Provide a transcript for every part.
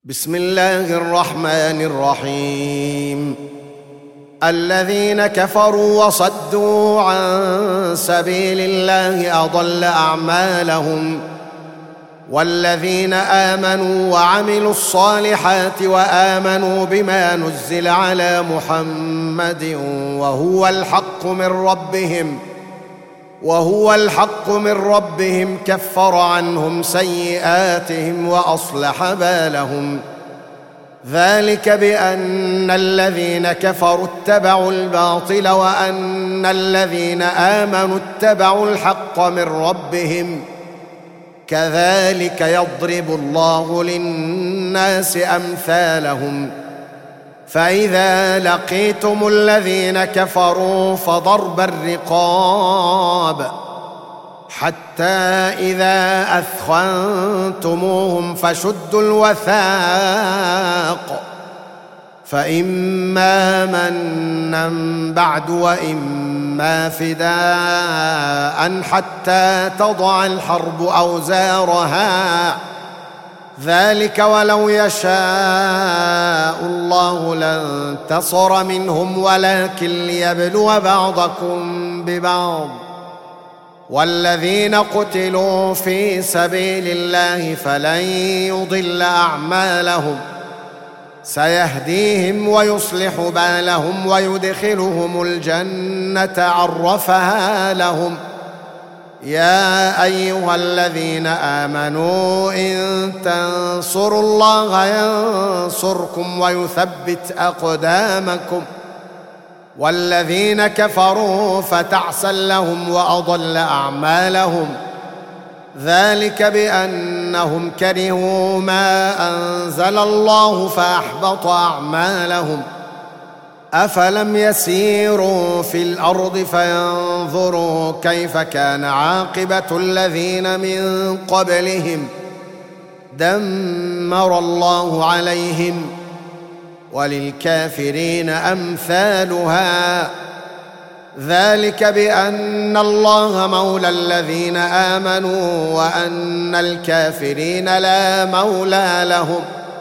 بسم الله الرحمن الرحيم. الذين كفروا وصدوا عن سبيل الله أضل أعمالهم، والذين آمنوا وعملوا الصالحات وآمنوا بما نزل على محمد وهو الحق من ربهم كفر عنهم سيئاتهم وأصلح بالهم. ذلك بأن الذين كفروا اتبعوا الباطل وأن الذين آمنوا اتبعوا الحق من ربهم، كذلك يضرب الله للناس أمثالهم. فإذا لقيتم الذين كفروا فضرب الرقاب حتى إذا أثخنتموهم فشدوا الوثاق، فإما منا بعد وإما فداء حتى تضع الحرب أوزارها. ذلك ولو يشاء الله لانتصر منهم ولكن ليبلو بعضكم ببعض. والذين قتلوا في سبيل الله فلن يضل أعمالهم، سيهديهم ويصلح بالهم ويدخلهم الجنة عرفها لهم. يا أيها الذين آمنوا إن تنصروا الله ينصركم ويثبت أقدامكم. والذين كفروا فتعسا لهم وأضل أعمالهم، ذلك بأنهم كرهوا ما أنزل الله فأحبط أعمالهم. أفلم يسيروا في الأرض فينظروا كيف كان عاقبة الذين من قبلهم، دمر الله عليهم، وللكافرين أمثالها. ذلك بأن الله مولى الذين آمنوا وأن الكافرين لا مولى لهم.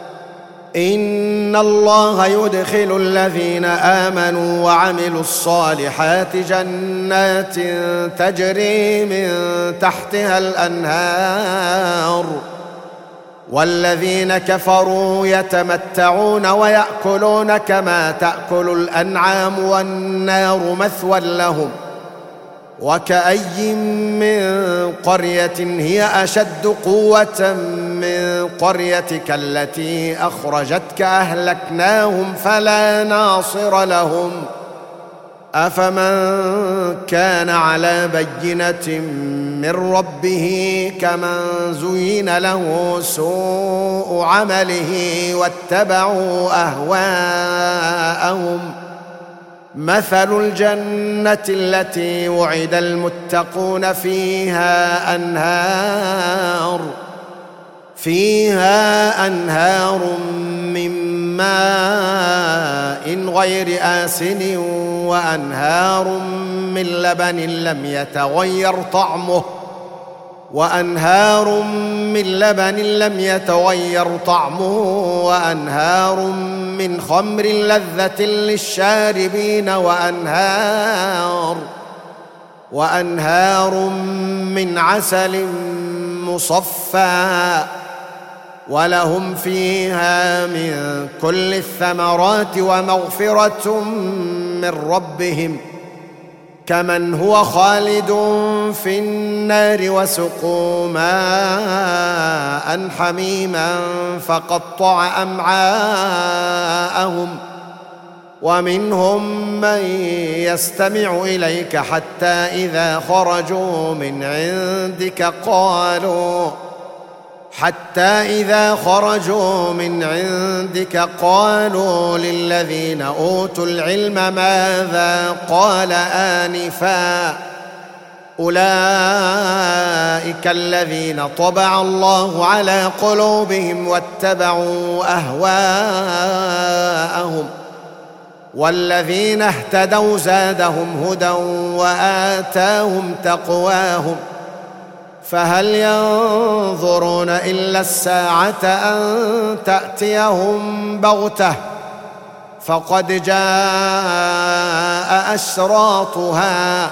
إن الله يدخل الذين آمنوا وعملوا الصالحات جنات تجري من تحتها الأنهار، والذين كفروا يتمتعون ويأكلون كما تأكل الأنعام والنار مثوى لهم. وكأي من قرية هي أشد قوة من قريتك التي أخرجتك أهلكناهم فلا ناصر لهم. أفمن كان على بينة من ربه كمن زين له سوء عمله واتبعوا أهواءهم. مثل الجنة التي وعد المتقون فيها أنهار من ماء غير آسن وأنهار من لبن لم يتغير طعمه وأنهار من خمر لذة للشاربين وأنهار من عسل مصفى، ولهم فيها من كل الثمرات ومغفرة من ربهم، كمن هو خالد في النار وسقوا ماء حميما فقطع أمعاءهم. ومنهم من يستمع إليك حتى إذا خرجوا من عندك قالوا للذين أوتوا العلم ماذا قال آنفا، أولئك الذين طبع الله على قلوبهم واتبعوا أهواءهم. والذين اهتدوا زادهم هدى وآتاهم تقواهم. فهل ينظرون إلا الساعة أن تأتيهم بغتة فقد جاء أشراطها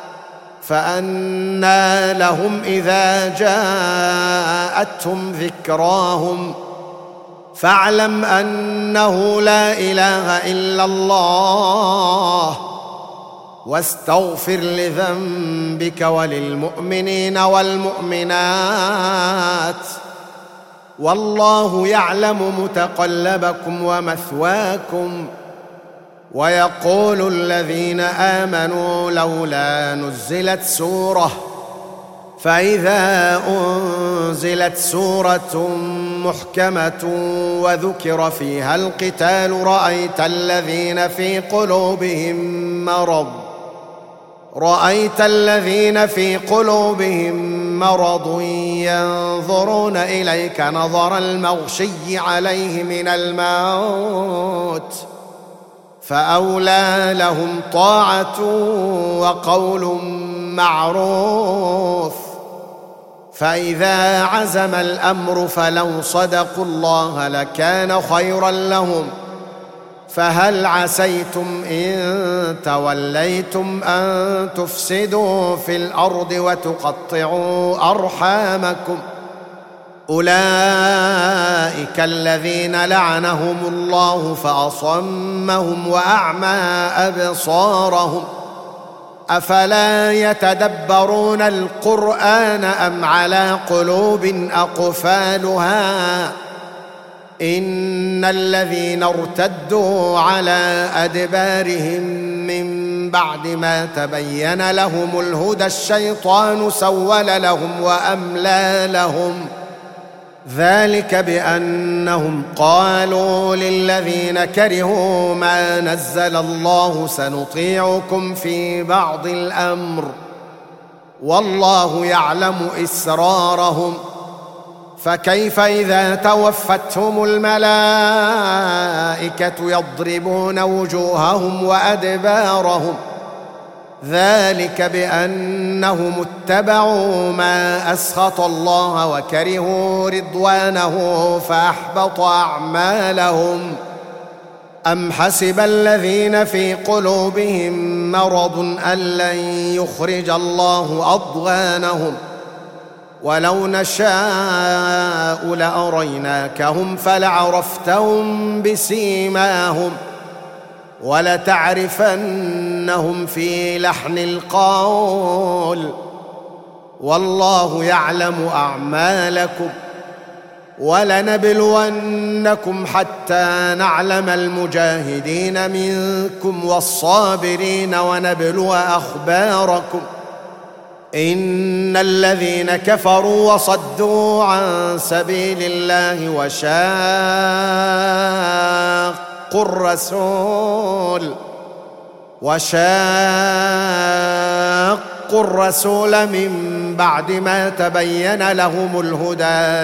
فأنى لهم إذا جاءتهم ذكراهم فاعلم أنه لا إله إلا الله واستغفر لذنبك وللمؤمنين والمؤمنات والله يعلم متقلبكم ومثواكم. ويقول الذين آمنوا لولا نزلت سورة فإذا أنزلت سورة محكمة وذكر فيها القتال رأيت الذين في قلوبهم مرض ينظرون إليك نظر المغشي عليه من الموت فأولى لهم طاعة وقول معروف. فإذا عزم الأمر فلو صدقوا الله لكان خيرا لهم. فهل عسيتم إن توليتم أن تفسدوا في الأرض وتقطعوا أرحامكم أولئك الذين لعنهم الله فأصمهم وأعمى أبصارهم أفلا يتدبرون القرآن أم على قلوب أقفالها إن الذين ارتدوا على أدبارهم من بعد ما تبين لهم الهدى الشيطان سول لهم وأملى لهم ذلك بأنهم قالوا للذين كرهوا ما نزل الله سنطيعكم في بعض الأمر والله يعلم إسرارهم فكيف إذا توفتهم الملائكة يضربون وجوههم وأدبارهم ذلك بأنهم اتبعوا ما أسخط الله وكرهوا رضوانه فأحبط أعمالهم. أم حسب الذين في قلوبهم مرض أن لن يخرج الله أضغانهم ولو نشاء لأريناكهم فلعرفتهم بسيماهم ولتعرفنهم في لحن القول والله يعلم أعمالكم. ولنبلونكم حتى نعلم المجاهدين منكم والصابرين ونبلو أخباركم إن الذين كفروا وصدوا عن سبيل الله وشاقوا الرسول من بعد ما تبين لهم الهدى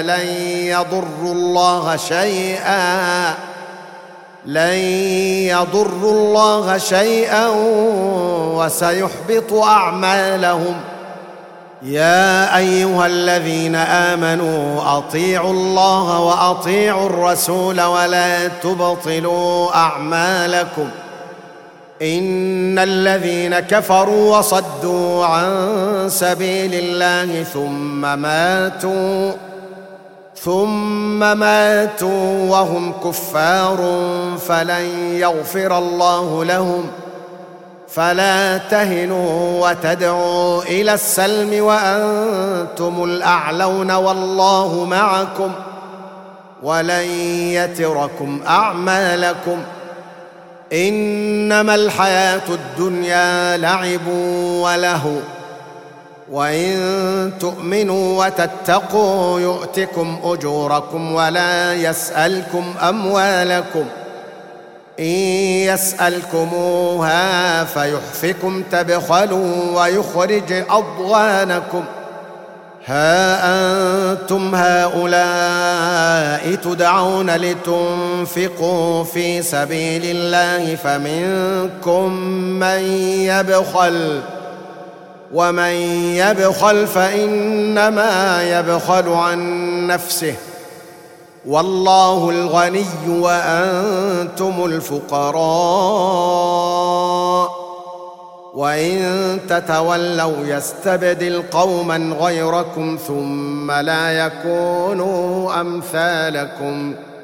لن يضروا الله شيئا وسيحبط أعمالهم. يا أيها الذين آمنوا أطيعوا الله وأطيعوا الرسول ولا تبطلوا أعمالكم إن الذين كفروا وصدوا عن سبيل الله ثم ماتوا وهم كفار فلن يغفر الله لهم. فلا تهنوا وتدعوا إلى السلم وأنتم الأعلون والله معكم ولن يتركم أعمالكم إنما الحياة الدنيا لعب ولهو وإن تؤمنوا وتتقوا يؤتكم أجوركم ولا يسألكم أموالكم إن يسألكموها فيحفكم تبخلوا ويخرج أضغانكم. ها أنتم هؤلاء تدعون لتنفقوا في سبيل الله فمنكم من يبخل ومن يبخل فإنما يبخل عن نفسه والله الغني وأنتم الفقراء وإن تتولوا يستبدل قوما غيركم ثم لا يكونوا أمثالكم